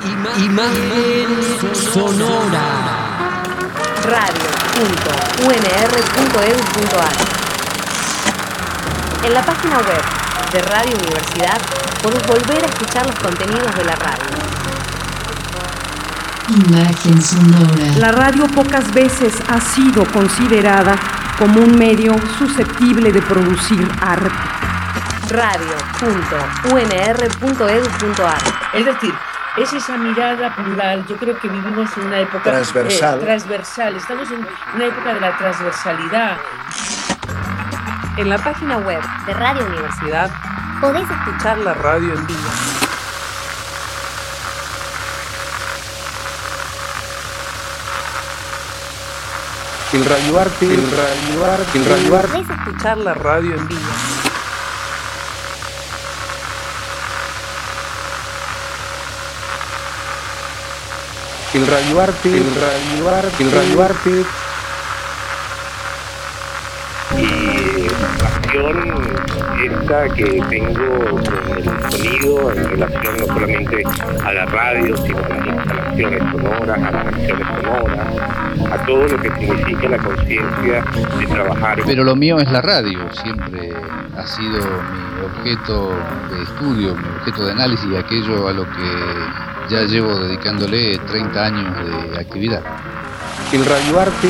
Imagen sonora. Radio.unr.edu.ar. En la página web de Radio Universidad podés volver a escuchar los contenidos de la radio. Imagen sonora. La radio pocas veces ha sido considerada como un medio susceptible de producir arte. Radio.unr.edu.ar. Es decir, es esa mirada plural. Yo creo que vivimos en una época transversal. Estamos en una época de la transversalidad. En la página web de Radio Universidad podés escuchar la radio en vivo. El Radio Arte. Podés escuchar la radio en vivo. El Radio Arte. Y la pasión esta que tengo con el sonido en relación no solamente a la radio, sino a las instalaciones sonoras, a las acciones sonoras, a todo lo que significa la conciencia de trabajar. Pero lo mío es la radio, siempre ha sido mi objeto de estudio, mi objeto de análisis, y aquello a lo que ya llevo dedicándole 30 años de actividad. El Radio Arte.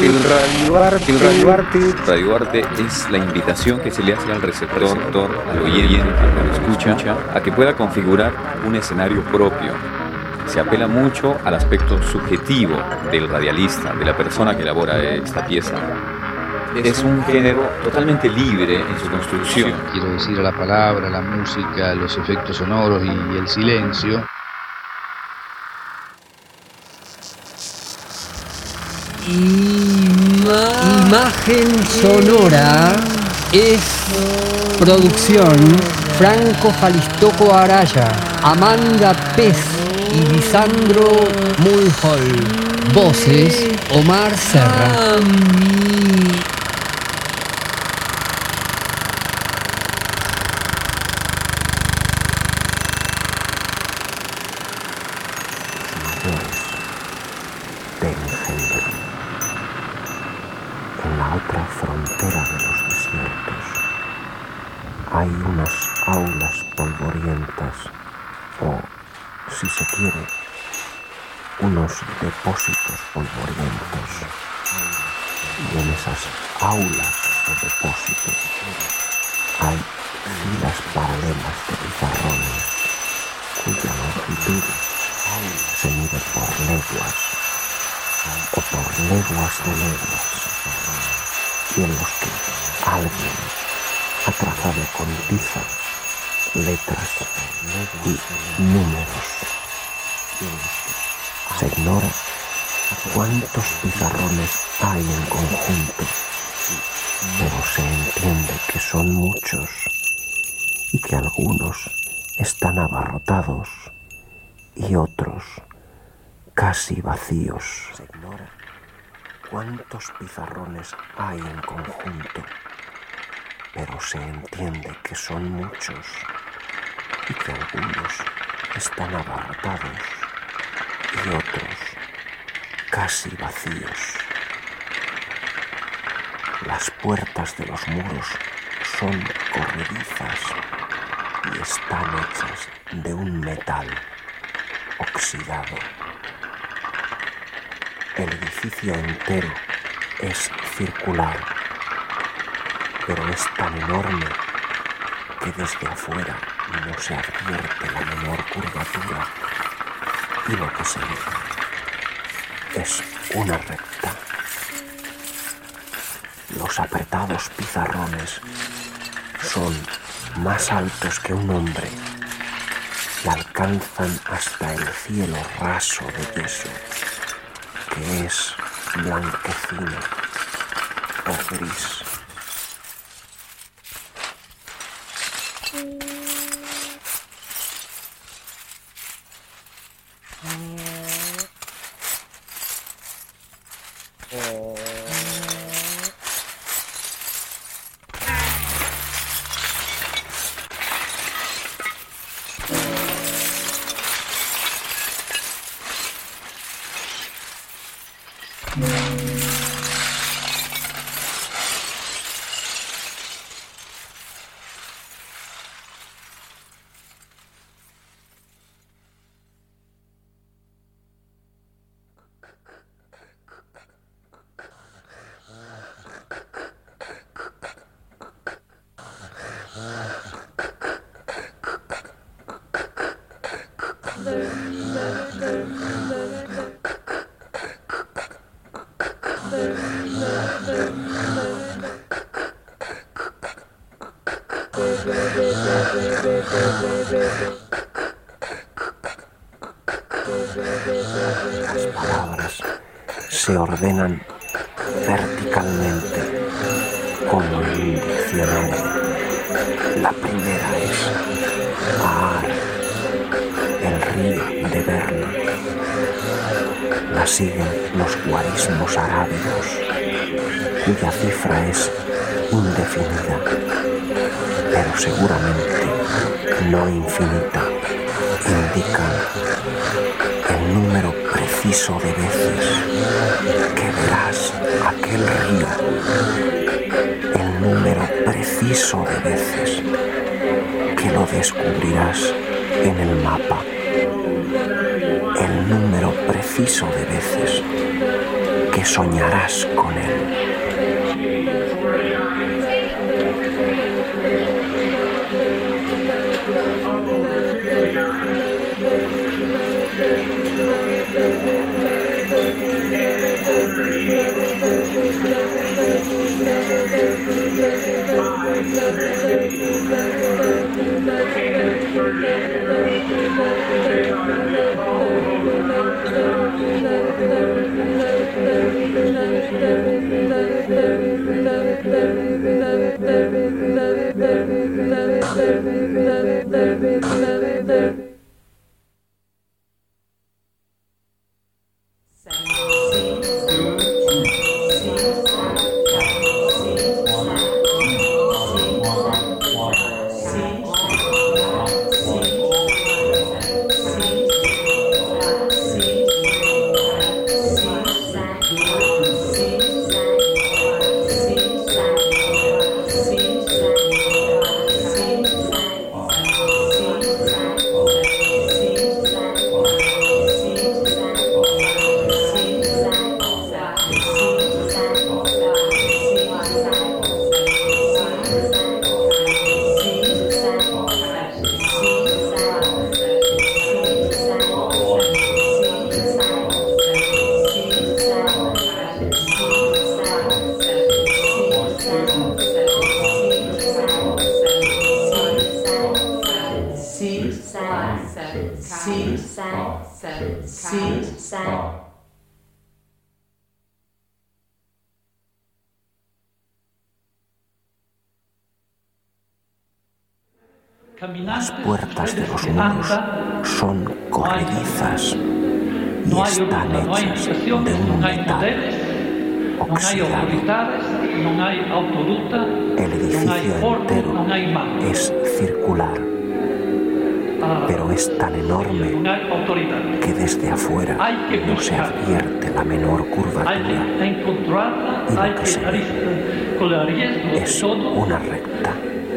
Radio Arte es la invitación que se le hace al receptor, al oyente, al que escucha, a que pueda configurar un escenario propio. Se apela mucho al aspecto subjetivo del radialista, de la persona que elabora esta pieza. Es un género totalmente libre en su construcción. Quiero decir, a la palabra, la música, los efectos sonoros y el silencio. Imagen sonora es producción Franco Jalistoco Araya, Amanda Pez y Lisandro Mulhall. Voces Omar Serra. En la otra frontera de los desiertos hay unas aulas polvorientas, o, si se quiere, unos depósitos polvorientos. Y en esas aulas o depósitos hay filas paralelas de pizarrones cuya longitud se mide por leguas o por leguas de leguas, y en los que alguien ha trazado con tiza letras y números. Se ignora cuántos pizarrones hay en conjunto, pero se entiende que son muchos y que algunos están abarrotados y otros casi vacíos. Se ignora cuántos pizarrones hay en conjunto, pero se entiende que son muchos y que algunos están abarrotados y otros casi vacíos. Las puertas de los muros son corredizas y están hechas de un metal oxidado. El edificio entero es circular, pero es tan enorme que desde afuera no se advierte la menor curvatura y lo que se ve es una recta. Los apretados pizarrones son más altos que un hombre y alcanzan hasta el cielo raso de yeso, que es blanquecino o gris. Las palabras se ordenan verticalmente como en un diccionario. La primera es Aar, el río de Berna. La siguen los guarismos arábigos, cuya cifra es indefinida, pero seguramente no infinita. Indican el número preciso de veces que verás aquel río, el número preciso de veces que lo descubrirás en el mapa, el número preciso de veces que soñarás con él. Las puertas de los muros son corredizas y están hechas de un metal oxidado. El edificio entero es circular, pero es tan enorme que desde afuera no se advierte la menor curvatura y lo que se ve es una recta.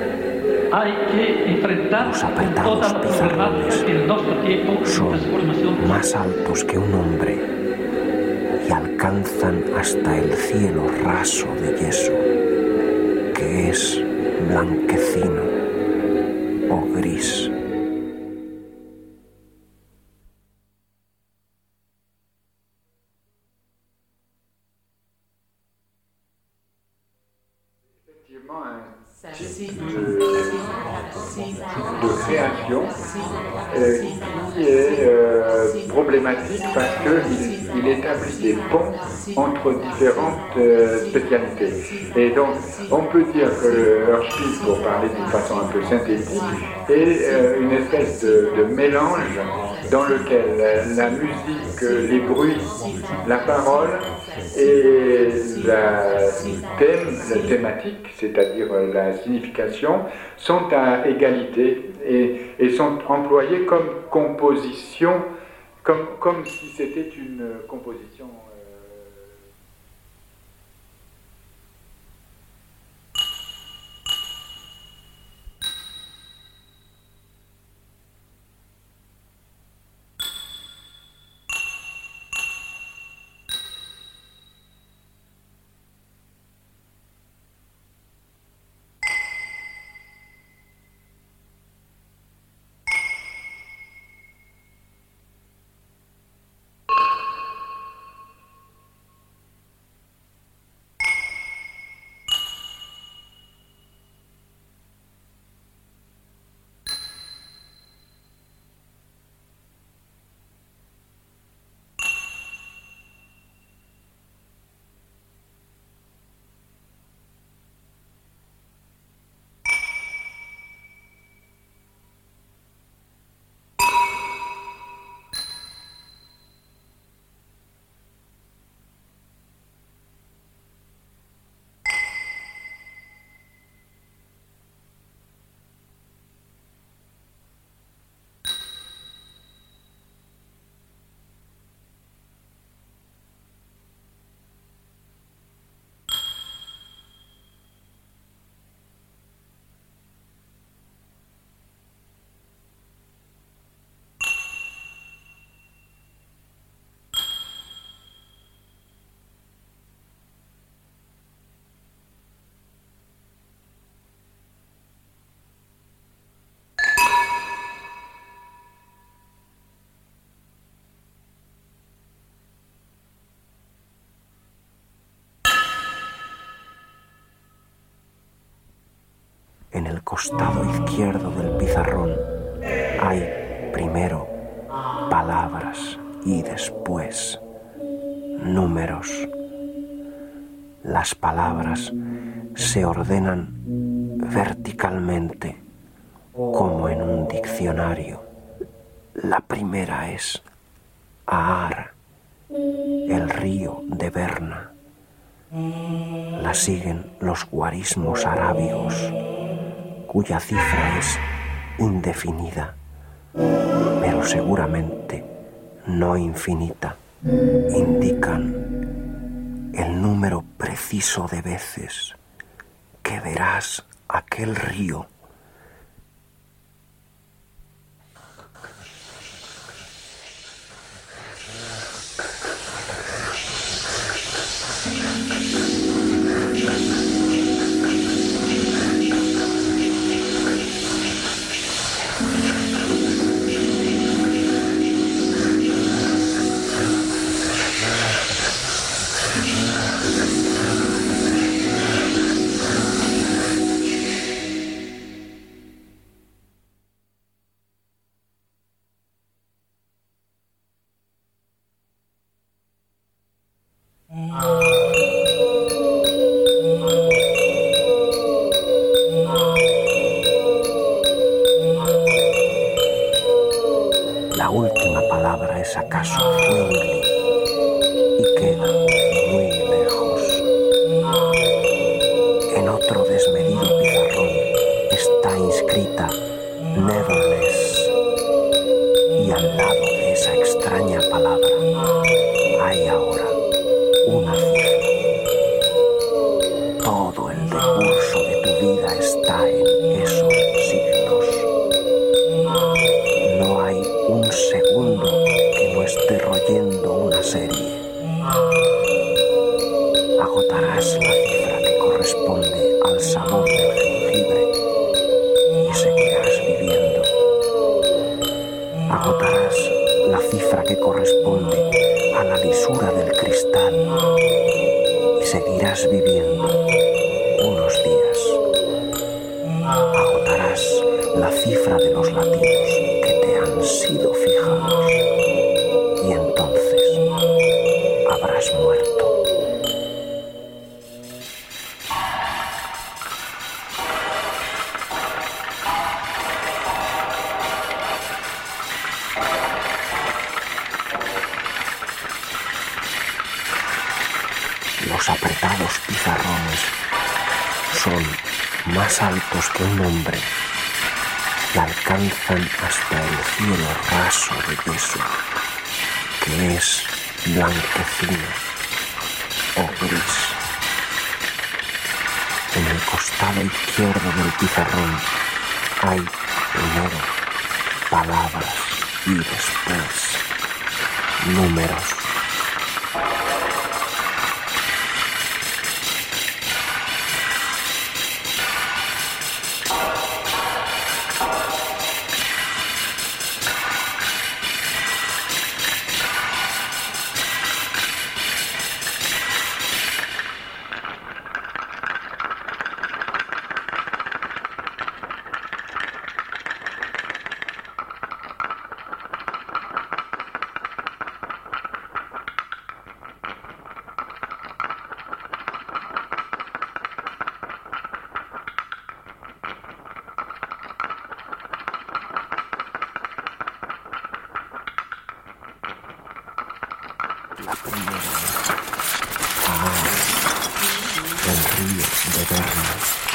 Los apretados pizarrones son más altos que un hombre y alcanzan hasta el cielo raso de yeso, que es blanquecino o gris. De création qui est problématique parce qu'il établit des ponts entre différentes spécialités. Et donc, on peut dire que le Hörspiel, pour parler d'une façon un peu synthétique, est une espèce de mélange dans lequel la musique, les bruits, la parole et la thématique, c'est-à-dire la signification, sont à égalité et sont employés comme composition, comme si c'était une composition. En el costado izquierdo del pizarrón hay primero palabras y después números. Las palabras se ordenan verticalmente como en un diccionario. La primera es Ahar, el río de Berna. La siguen los guarismos arábigos, cuya cifra es indefinida, pero seguramente no infinita. Indican el número preciso de veces que verás aquel río. La última palabra es acaso Zwingli y queda muy lejos. En otro desmedido pizarrón está inscrita Neverless, y al lado de esa extraña palabra hay ahora una cifra. Todo el decurso de tu vida está en esos signos. No hay un segundo que no esté royendo una serie. Agotarás la cifra que corresponde al sabor del jengibre y seguirás viviendo. Agotarás la cifra que corresponde a la lisura del cristal y seguirás viviendo unos días. Agotarás la cifra de los latidos que te han sido fijados y entonces habrás muerto. Los apretados pizarrones son más altos que un hombre y alcanzan hasta el cielo raso de yeso, que es blanquecino o gris. En el costado izquierdo del pizarrón hay primero palabras y después números. La primera es el río de Berna.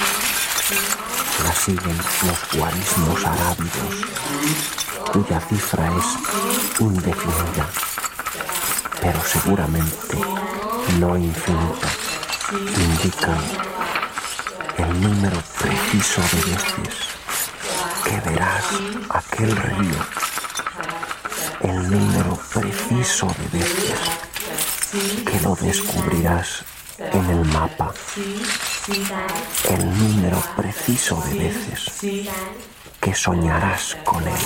La siguen los guarismos arábigos, cuya cifra es indefinida, pero seguramente no infinita. Indican el número preciso de veces que verás aquel río. El número preciso de veces que lo descubrirás en el mapa. El número preciso de veces que soñarás con él.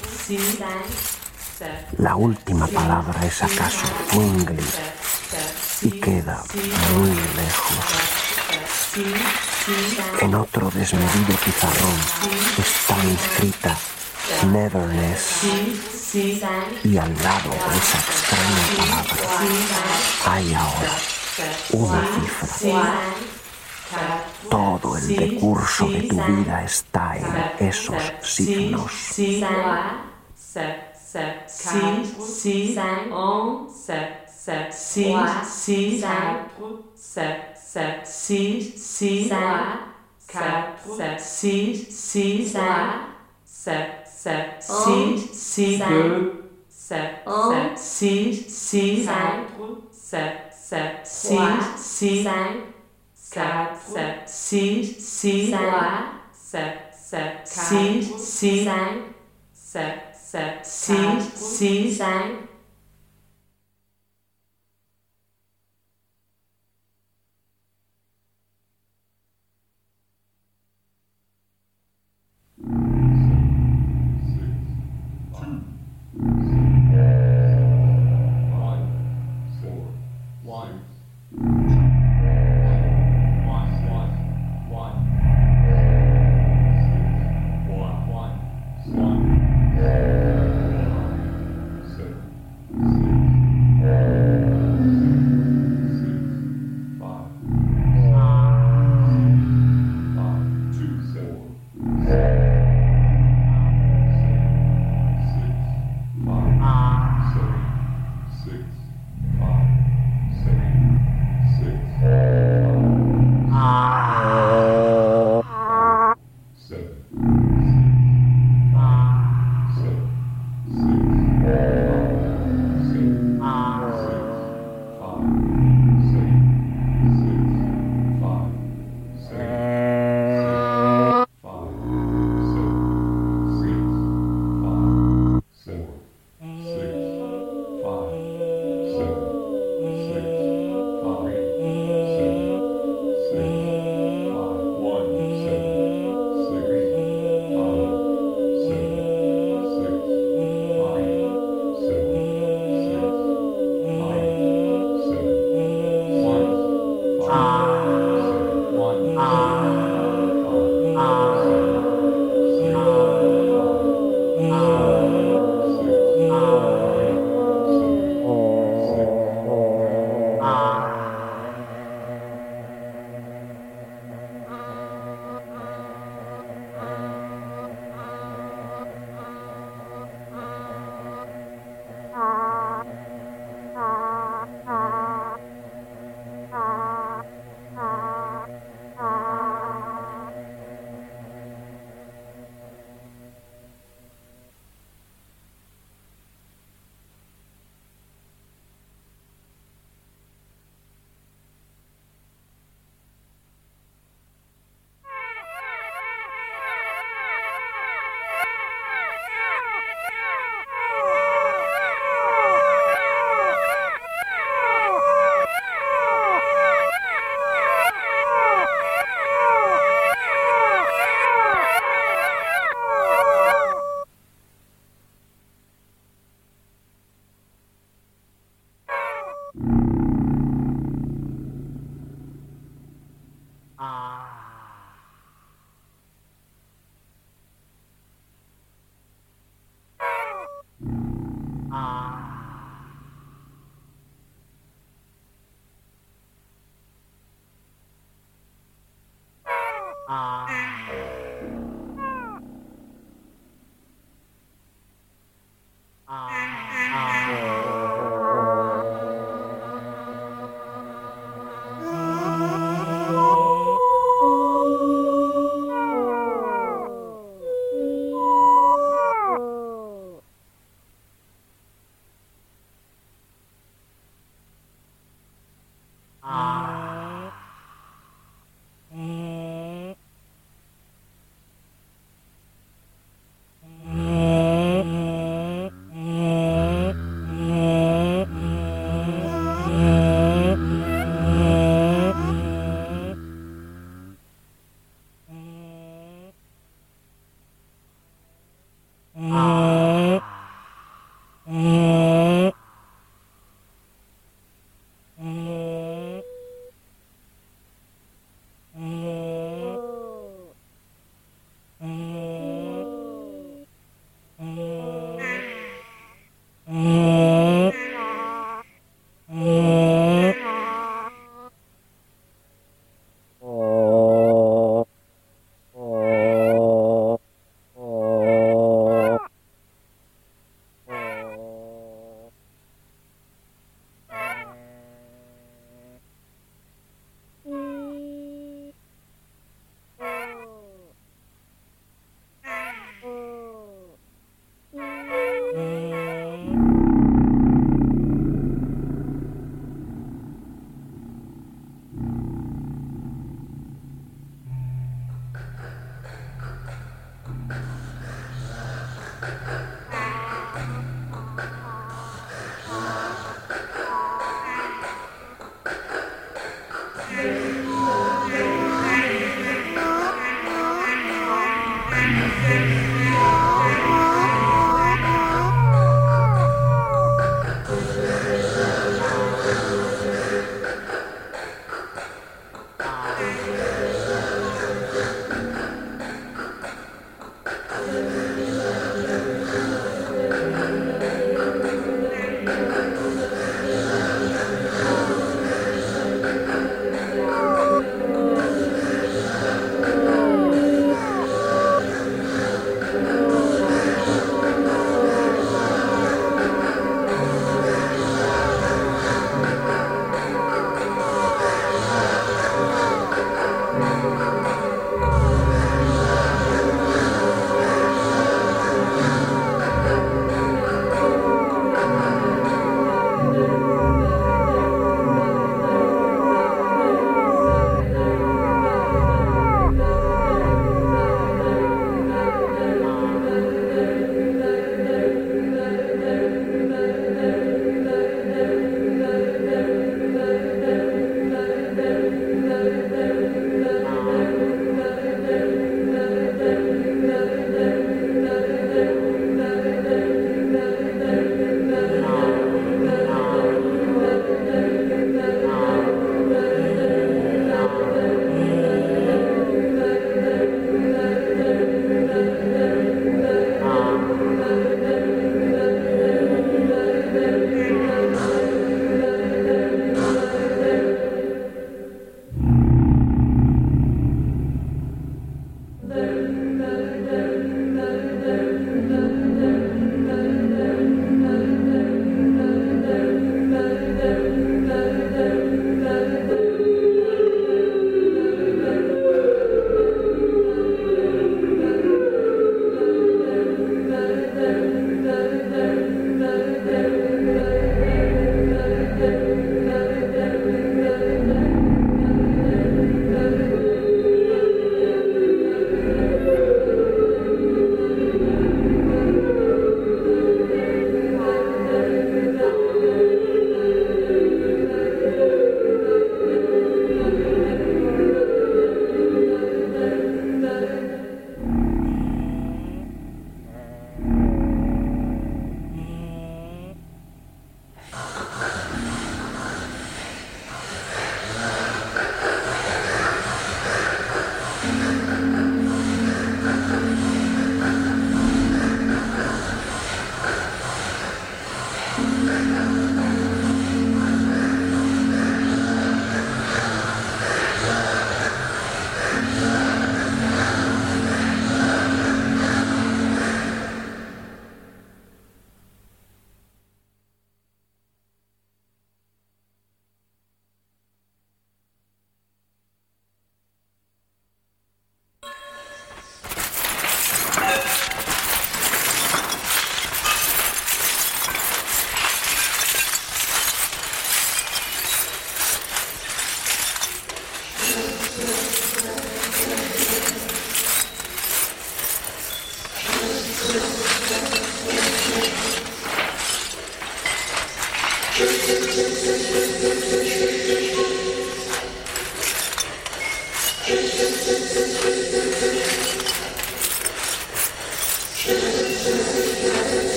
La última palabra es acaso Zwingli y queda muy lejos. En otro desmedido pizarrón está inscrita Neverness, y al lado de esa extraña palabra hay ahora una cifra. Todo el decurso de tu vida está en esos signos.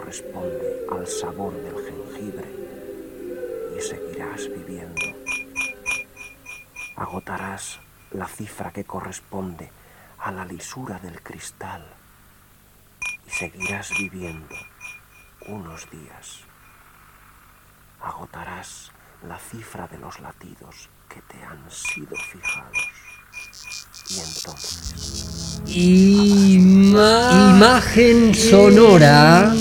corresponde al sabor del jengibre y seguirás viviendo. Agotarás la cifra que corresponde a la lisura del cristal y seguirás viviendo unos días. Agotarás la cifra de los latidos que te han sido fijados. Y entonces... Imagen sonora.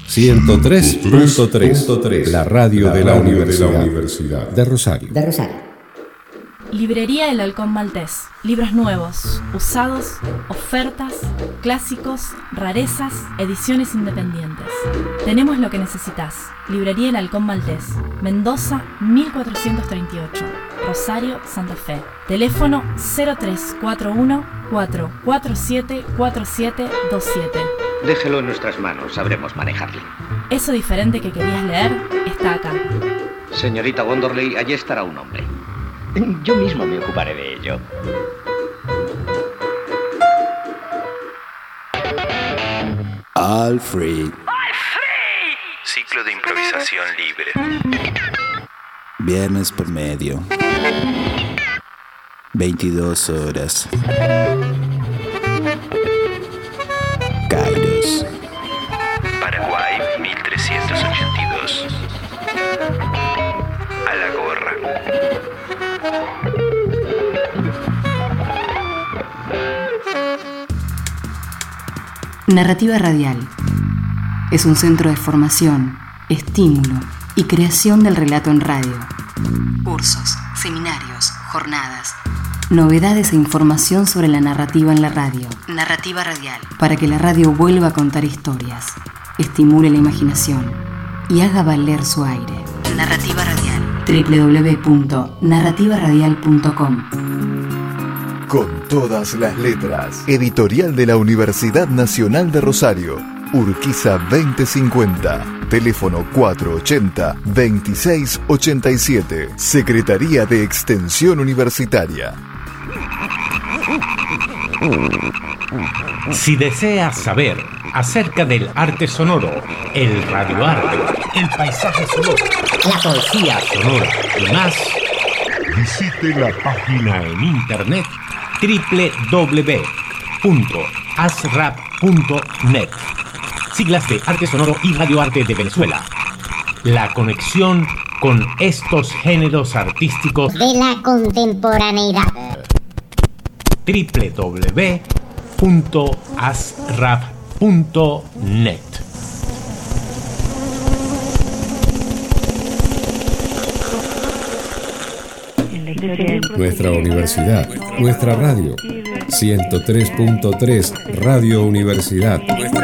103.3, la radio de la Universidad de Rosario. Librería El Halcón Maltés. Libros nuevos, usados, ofertas, clásicos, rarezas, ediciones independientes. Tenemos lo que necesitas. Librería El Halcón Maltés. Mendoza, 1438. Rosario, Santa Fe. Teléfono 0341-447-4727. Déjelo en nuestras manos, sabremos manejarlo. Eso diferente que querías leer está acá. Señorita Wonderley, allí estará un hombre. Yo mismo me ocuparé de ello. Alfred. Ciclo de improvisación libre. Viernes por medio. 22 horas. Kairos. Paraguay 1382. A la gorra. Narrativa Radial es un centro de formación, estímulo y creación del relato en radio. Cursos, seminarios, jornadas, novedades e información sobre la narrativa en la radio. Narrativa Radial. Para que la radio vuelva a contar historias, estimule la imaginación y haga valer su aire. Narrativa Radial. www.narrativaradial.com. Con todas las letras. Editorial de la Universidad Nacional de Rosario. Urquiza 2050. Teléfono 480-2687. Secretaría de Extensión Universitaria. Si deseas saber acerca del arte sonoro, el radioarte, el paisaje sonoro, la poesía sonora y más, visite la página en internet www.asrap.net. Siglas de Arte Sonoro y Radioarte de Venezuela. La conexión con estos géneros artísticos de la contemporaneidad. www.asrap.net. Nuestra universidad, nuestra radio. 103.3 Radio Universidad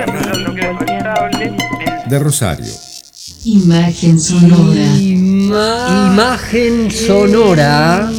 de Rosario. Imagen sonora. Imagen sonora.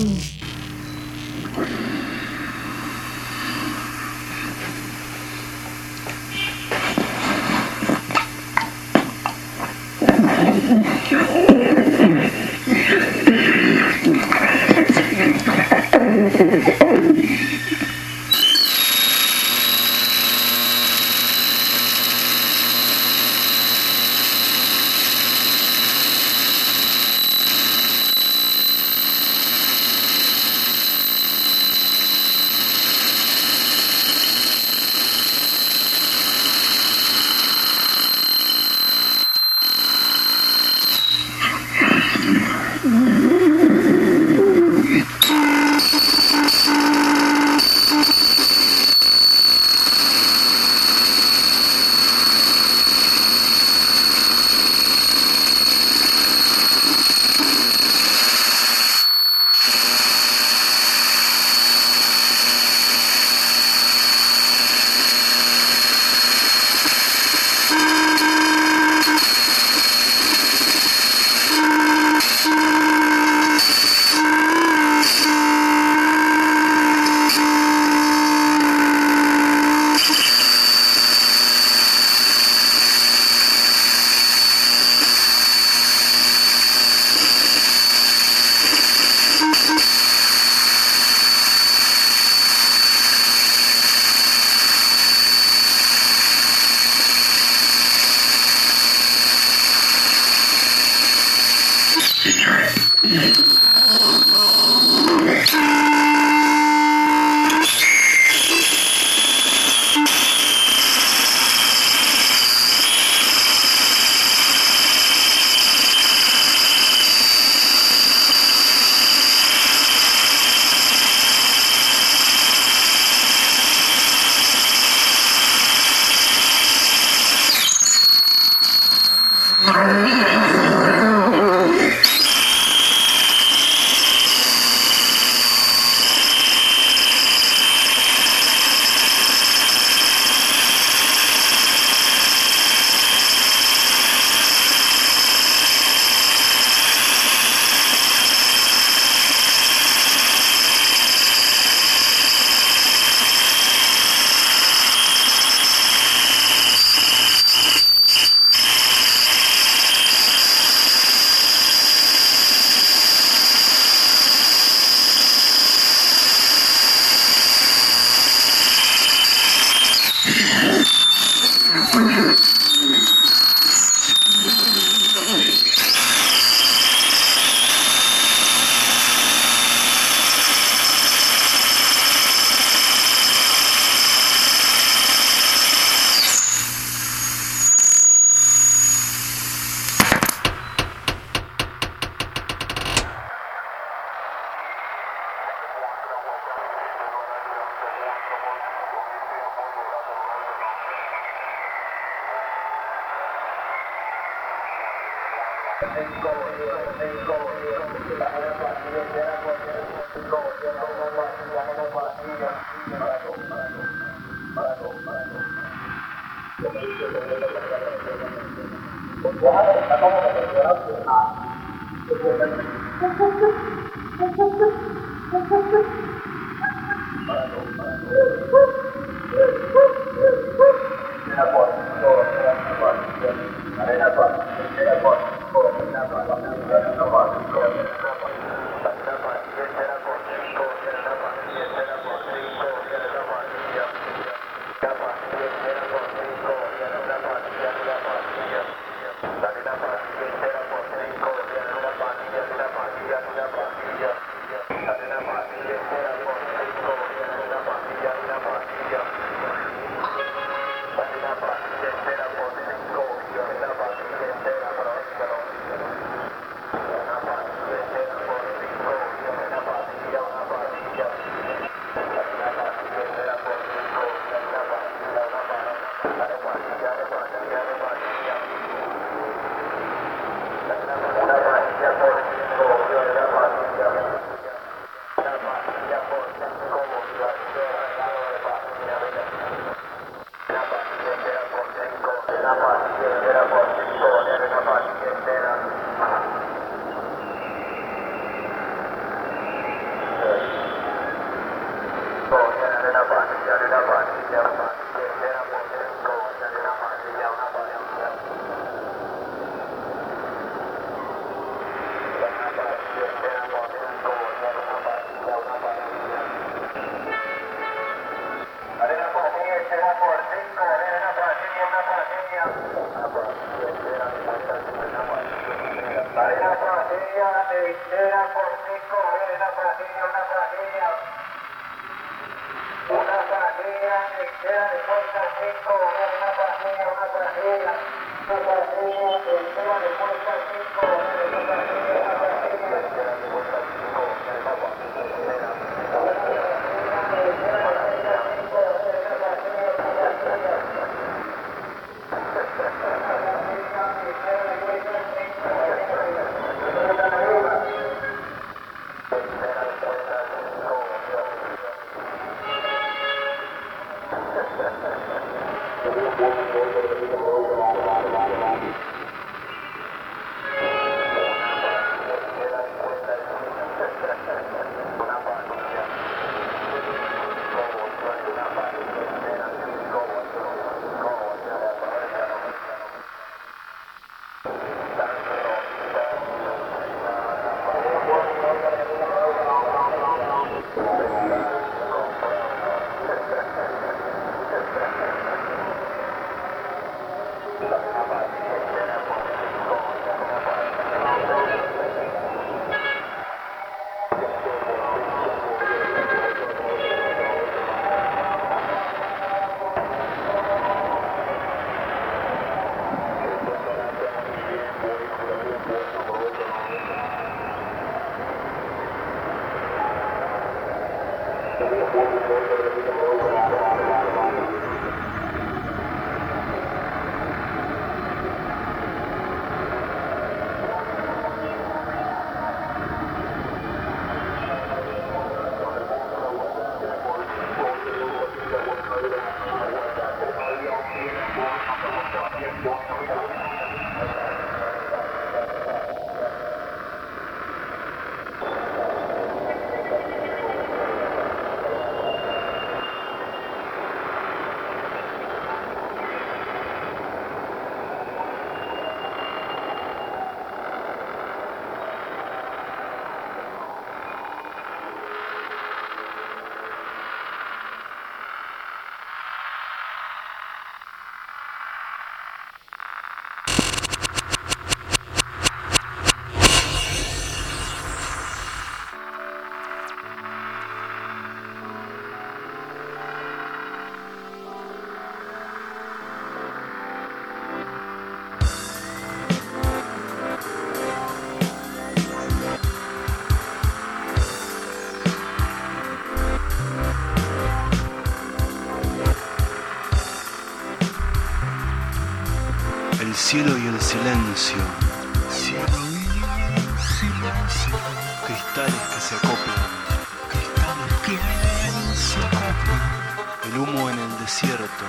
cielo y el silencio. Cielo y silencio. Cristales que se acoplan. Cristales que se acoplan. El humo en el desierto.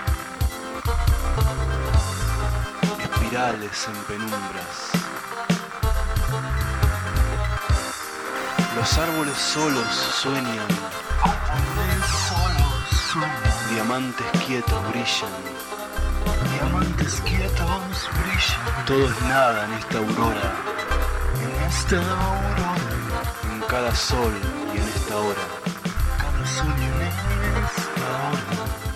Espirales en penumbras. Los árboles solos sueñan. Árboles solos sueñan. Diamantes quietos brillan. Diamantes quietos brillan. Todo es nada en esta aurora. En esta aurora. En cada sol y en esta hora. Cada sol y en esta hora.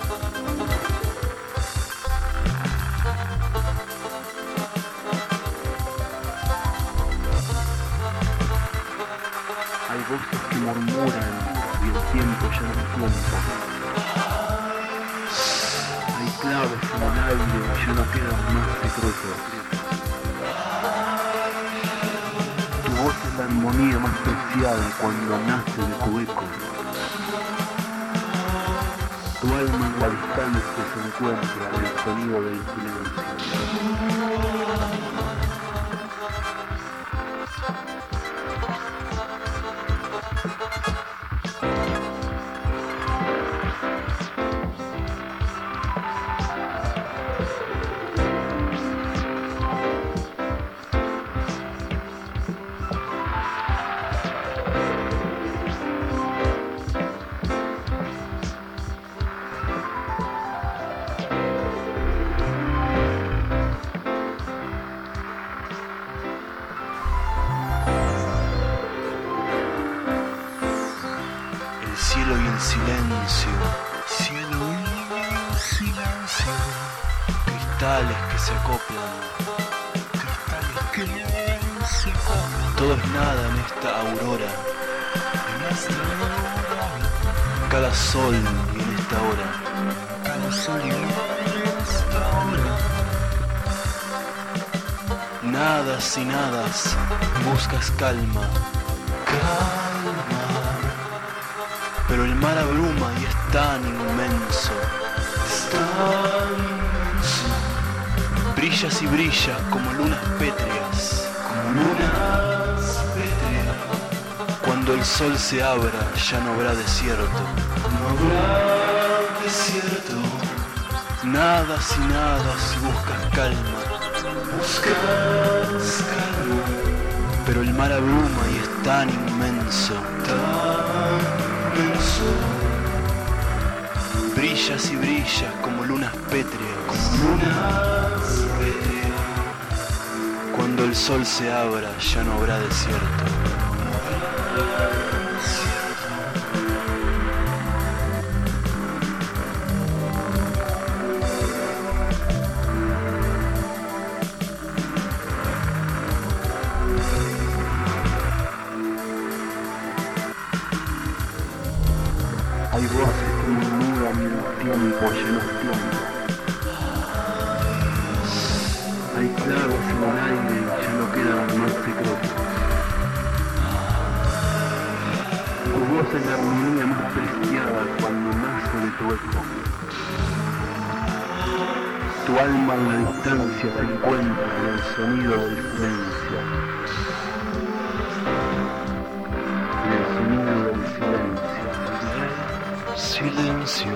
Hay voces que murmuran y el tiempo ya no tiempo. Hay claves en el aire y ya no quedan más secretos. Tu voz es la armonía más preciada cuando nace de tu eco. Tu alma en la distancia se encuentra en el sonido del silencio. Cielo y el silencio, cielo y el silencio, cristales que se acoplan, cristales que se acoplan. Todo es nada en esta aurora, en esta aurora. Cada sol y en esta hora, cada sol y en esta hora. Nadas y nadas, buscas calma, calma. Pero el mar abruma y es tan inmenso, es tan inmenso. Brillas y brillas como lunas pétreas, como lunas pétreas. Cuando el sol se abra ya no habrá desierto, no habrá desierto. Nadas y nadas y buscas calma, buscas calma. Pero el mar abruma y es tan inmenso, tan inmenso. Brillas y brillas como lunas pétreas, como lunas pétreas. Cuando el sol se abra ya no habrá desierto, no habrá desierto. Hay voces que murmuran y el tiempo ya no es tiempo. Hay claves en el aire y ya no quedan más secretos. Tu voz es la armonía más preciada cuando nace de tu eco. Tu alma en la distancia se encuentra en el sonido del silencio. En el sonido del silencio. Silencio.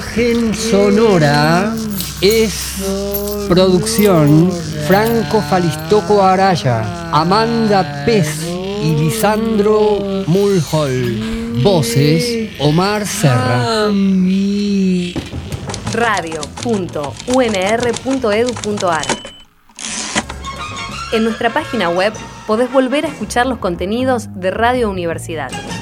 Imagen sonora es producción Franco Falistoco Araya, Amanda Pez y Lisandro Mulhall. Voces Omar Serra. Radio.unr.edu.ar. En nuestra página web podés volver a escuchar los contenidos de Radio Universidad.